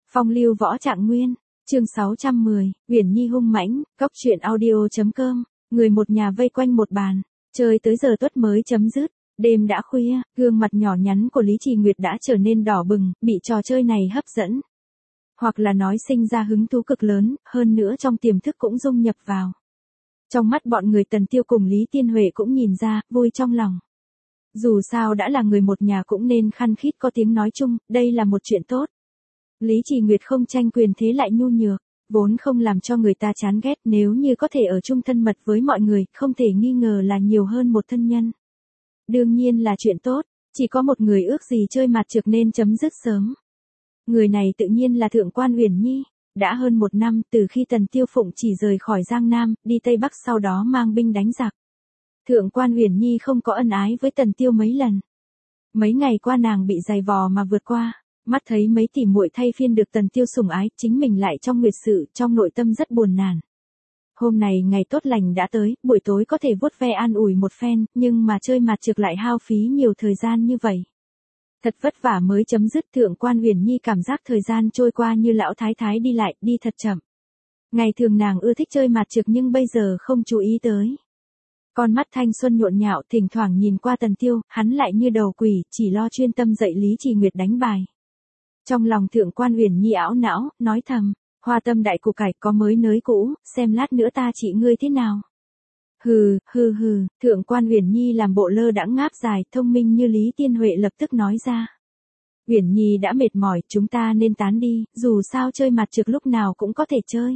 Phong lưu võ trạng nguyên, chương 610, Uyển Nhi hung mãnh, góc truyện audio.com, người một nhà vây quanh một bàn, chơi tới giờ tuất mới chấm dứt, đêm đã khuya, gương mặt nhỏ nhắn của Lý Trì Nguyệt đã trở nên đỏ bừng, bị trò chơi này hấp dẫn. Hoặc là nói sinh ra hứng thú cực lớn, hơn nữa trong tiềm thức cũng dung nhập vào. Trong mắt bọn người Tần Tiêu cùng Lý Tiên Huệ cũng nhìn ra, vui trong lòng. Dù sao đã là người một nhà cũng nên khăng khít có tiếng nói chung, đây là một chuyện tốt. Lý Trì Nguyệt không tranh quyền thế lại nhu nhược, vốn không làm cho người ta chán ghét, nếu như có thể ở chung thân mật với mọi người, không thể nghi ngờ là nhiều hơn một thân nhân. Đương nhiên là chuyện tốt, chỉ có một người ước gì chơi mặt trược nên chấm dứt sớm. Người này tự nhiên là Thượng quan Uyển Nhi, đã hơn một năm từ khi Tần Tiêu Phụng chỉ rời khỏi Giang Nam, đi Tây Bắc sau đó mang binh đánh giặc. Thượng quan Uyển Nhi không có ân ái với Tần Tiêu mấy lần. Mấy ngày qua nàng bị giày vò mà vượt qua, mắt thấy mấy tỷ muội thay phiên được Tần Tiêu sủng ái, chính mình lại trong nguyệt sự, trong nội tâm rất buồn nản. Hôm này ngày tốt lành đã tới, buổi tối có thể vuốt ve an ủi một phen, nhưng mà chơi mặt trược lại hao phí nhiều thời gian như vậy. Thật vất vả mới chấm dứt. Thượng quan Uyển Nhi cảm giác thời gian trôi qua như lão thái thái đi lại, đi thật chậm. Ngày thường nàng ưa thích chơi mặt trược nhưng bây giờ không chú ý tới. Con mắt thanh xuân nhộn nhạo thỉnh thoảng nhìn qua Tần Tiêu, hắn lại như đầu quỷ, chỉ lo chuyên tâm dạy Lý Trì Nguyệt đánh bài. Trong lòng Thượng quan Uyển Nhi ảo não, nói thầm, hoa tâm đại củ cải có mới nới cũ, xem lát nữa ta trị ngươi thế nào. Hừ, Thượng quan Uyển Nhi làm bộ lơ đãng ngáp dài, thông minh như Lý Tiên Huệ lập tức nói ra. Uyển Nhi đã mệt mỏi, chúng ta nên tán đi, dù sao chơi mặt trược lúc nào cũng có thể chơi.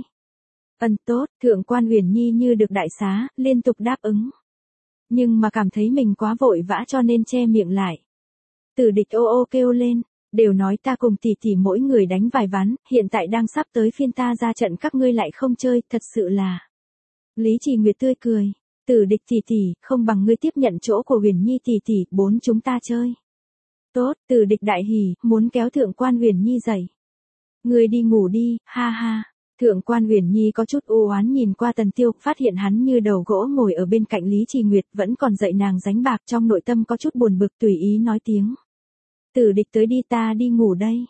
Tốt, Thượng quan Uyển Nhi như được đại xá, liên tục đáp ứng. Nhưng mà cảm thấy mình quá vội vã cho nên che miệng lại. Tử Địch ô ô kêu lên, đều nói ta cùng tỷ tỷ mỗi người đánh vài ván, hiện tại đang sắp tới phiên ta ra trận các ngươi lại không chơi, thật sự là. Lý Trì Nguyệt tươi cười, Tử Địch tỷ tỷ, không bằng ngươi tiếp nhận chỗ của Uyển Nhi tỷ tỷ, bốn chúng ta chơi. Tốt, Tử Địch đại hỉ, muốn kéo Thượng quan Uyển Nhi dậy. Ngươi đi ngủ đi, ha ha. Thượng quan Uyển Nhi có chút u oán nhìn qua Tần Tiêu, phát hiện hắn như đầu gỗ ngồi ở bên cạnh Lý Trì Nguyệt, vẫn còn dạy nàng đánh bạc, trong nội tâm có chút buồn bực, tùy ý nói tiếng. Tử Địch tới đi, ta đi ngủ đây.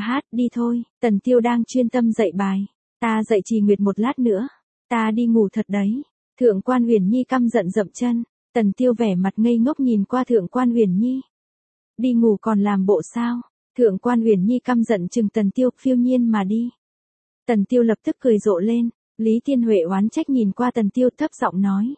Đi thôi, Tần Tiêu đang chuyên tâm dạy bài. Ta dạy Trì Nguyệt một lát nữa. Ta đi ngủ thật đấy. Thượng quan Uyển Nhi căm giận dậm chân. Tần Tiêu vẻ mặt ngây ngốc nhìn qua Thượng quan Uyển Nhi. Đi ngủ còn làm bộ sao? Thượng quan Uyển Nhi căm giận chừng Tần Tiêu, phiêu nhiên mà đi. Tần Tiêu lập tức cười rộ lên. Lý Tiên Huệ oán trách nhìn qua Tần Tiêu, thấp giọng nói.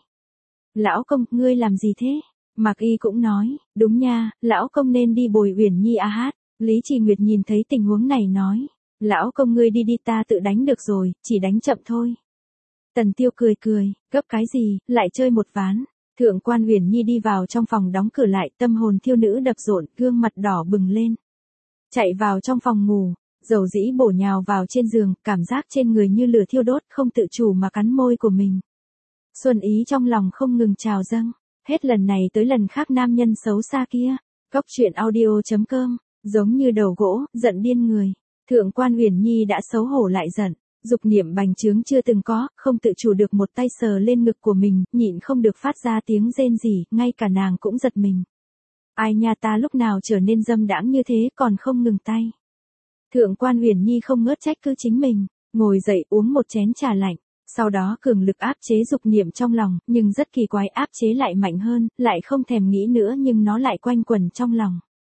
Lão công, ngươi làm gì thế? Mạc Y cũng nói, đúng nha, lão công nên đi bồi Uyển Nhi hát. Lý Trì Nguyệt nhìn thấy tình huống này nói. Lão công ngươi đi đi, ta tự đánh được rồi, chỉ đánh chậm thôi. Tần Tiêu cười, gấp cái gì, lại chơi một ván. Thượng quan Uyển Nhi đi vào trong phòng đóng cửa lại, tâm hồn thiêu nữ đập rộn, gương mặt đỏ bừng lên. Chạy vào trong phòng ngủ, dầu dĩ bổ nhào vào trên giường, cảm giác trên người như lửa thiêu đốt, không tự chủ mà cắn môi của mình. Xuân ý trong lòng không ngừng trào dâng, hết lần này tới lần khác nam nhân xấu xa kia. Góc truyện audio.com, giống như đầu gỗ, giận điên người. Thượng quan Uyển Nhi đã xấu hổ lại giận. Dục niệm bành trướng chưa từng có, không tự chủ được một tay sờ lên ngực của mình, nhịn không được phát ra tiếng rên rỉ, ngay cả nàng cũng giật mình. Ai nha, ta lúc nào trở nên dâm đãng như thế còn không ngừng tay. Thượng quan Uyển Nhi không ngớt trách cứ chính mình, ngồi dậy uống một chén trà lạnh, sau đó cường lực áp chế dục niệm trong lòng, nhưng rất kỳ quái, áp chế lại mạnh hơn, lại không thèm nghĩ nữa nhưng nó lại quanh quẩn trong lòng.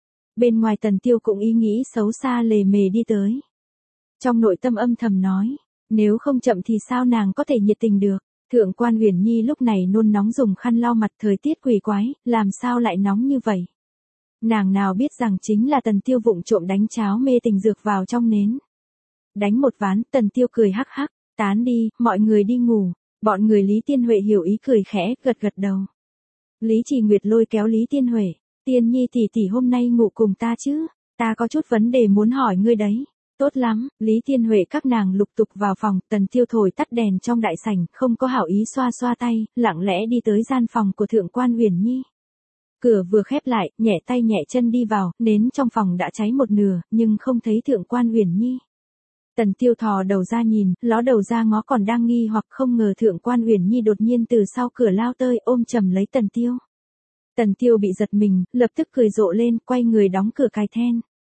Bên ngoài Tần Tiêu cũng ý nghĩ xấu xa lề mề đi tới. Trong nội tâm âm thầm nói, nếu không chậm thì sao nàng có thể nhiệt tình được. Thượng quan Uyển Nhi lúc này nôn nóng dùng khăn lau mặt, thời tiết quỷ quái, làm sao lại nóng như vậy. Nàng nào biết rằng chính là Tần Tiêu vụng trộm đánh cháo mê tình dược vào trong nến. Đánh một ván, Tần Tiêu cười hắc hắc, tán đi, mọi người đi ngủ. Bọn người Lý Tiên Huệ hiểu ý cười khẽ, gật gật đầu. Lý Trì Nguyệt lôi kéo Lý Tiên Huệ, Tiên Nhi tỷ tỷ hôm nay ngủ cùng ta chứ, ta có chút vấn đề muốn hỏi ngươi đấy. Tốt lắm, Lý Tiên Huệ các nàng lục tục vào phòng, Tần Tiêu thổi tắt đèn trong đại sảnh, không có hảo ý xoa xoa tay, lặng lẽ đi tới gian phòng của Thượng quan Uyển Nhi. Cửa vừa khép lại, nhẹ tay nhẹ chân đi vào, nến trong phòng đã cháy một nửa, nhưng không thấy Thượng quan Uyển Nhi. Tần Tiêu thò đầu ra nhìn, ló đầu ra ngó còn đang nghi hoặc, không ngờ Thượng quan Uyển Nhi đột nhiên từ sau cửa lao tơi, ôm chầm lấy Tần Tiêu. Tần Tiêu bị giật mình, lập tức cười rộ lên, quay người đóng cửa cài then.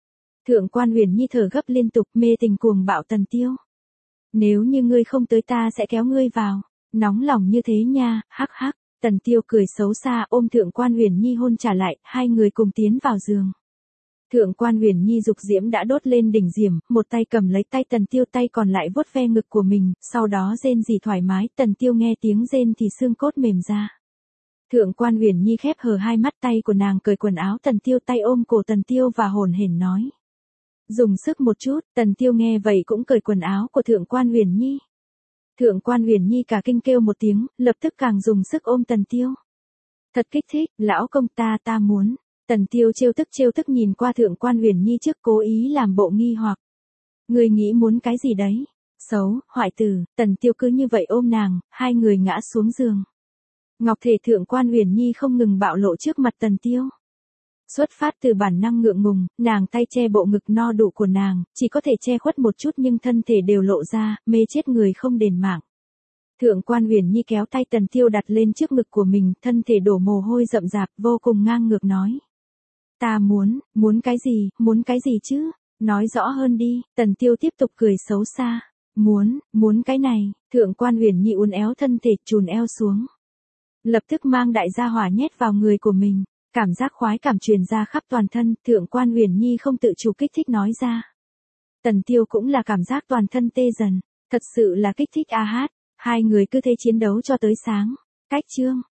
Thượng quan Huyền Nhi thở gấp liên tục, mê tình cuồng bạo Tần Tiêu. Nếu như ngươi không tới ta sẽ kéo ngươi vào. Nóng lòng như thế nha, hắc hắc. Tần Tiêu cười xấu xa ôm Thượng quan Huyền Nhi hôn trả lại, hai người cùng tiến vào giường. Thượng quan Huyền Nhi dục diễm đã đốt lên đỉnh diệm, một tay cầm lấy tay Tần Tiêu, tay còn lại vuốt ve ngực của mình, sau đó rên rỉ thoải mái, Tần Tiêu nghe tiếng rên thì xương cốt mềm ra. Thượng quan Huyền Nhi khép hờ hai mắt, tay của nàng cởi quần áo Tần Tiêu, tay ôm cổ Tần Tiêu và hồn hển nói. Dùng sức một chút, Tần Tiêu nghe vậy cũng cởi quần áo của Thượng quan Huyền Nhi. Thượng quan Huyền Nhi cả kinh kêu một tiếng, lập tức càng dùng sức ôm Tần Tiêu. Thật kích thích, lão công ta muốn. Tần Tiêu trêu tức nhìn qua Thượng quan Huyền Nhi trước, cố ý làm bộ nghi hoặc. Người nghĩ muốn cái gì đấy? Xấu, hoại tử. Tần Tiêu cứ như vậy ôm nàng, hai người ngã xuống giường. Ngọc thể Thượng quan Huyền Nhi không ngừng bạo lộ trước mặt Tần Tiêu. Xuất phát từ bản năng ngượng ngùng, nàng tay che bộ ngực no đủ của nàng, chỉ có thể che khuất một chút nhưng thân thể đều lộ ra, mê chết người không đền mạng. Thượng quan Huyền Nhi kéo tay Tần Tiêu đặt lên trước ngực của mình, thân thể đổ mồ hôi rậm rạp, vô cùng ngang ngược nói. Ta muốn cái gì chứ? Nói rõ hơn đi. Tần Tiêu tiếp tục cười xấu xa. Muốn cái này. Thượng quan Huyền Nhi uốn éo thân thể, chùn eo xuống. Lập tức mang đại gia hỏa nhét vào người của mình. Cảm giác khoái cảm truyền ra khắp toàn thân, Thượng quan Huyền Nhi không tự chủ kích thích nói ra. Tần Tiêu cũng là cảm giác toàn thân tê dần. Thật sự là kích thích a hát. Hai người cứ thế chiến đấu cho tới sáng. Cách chương.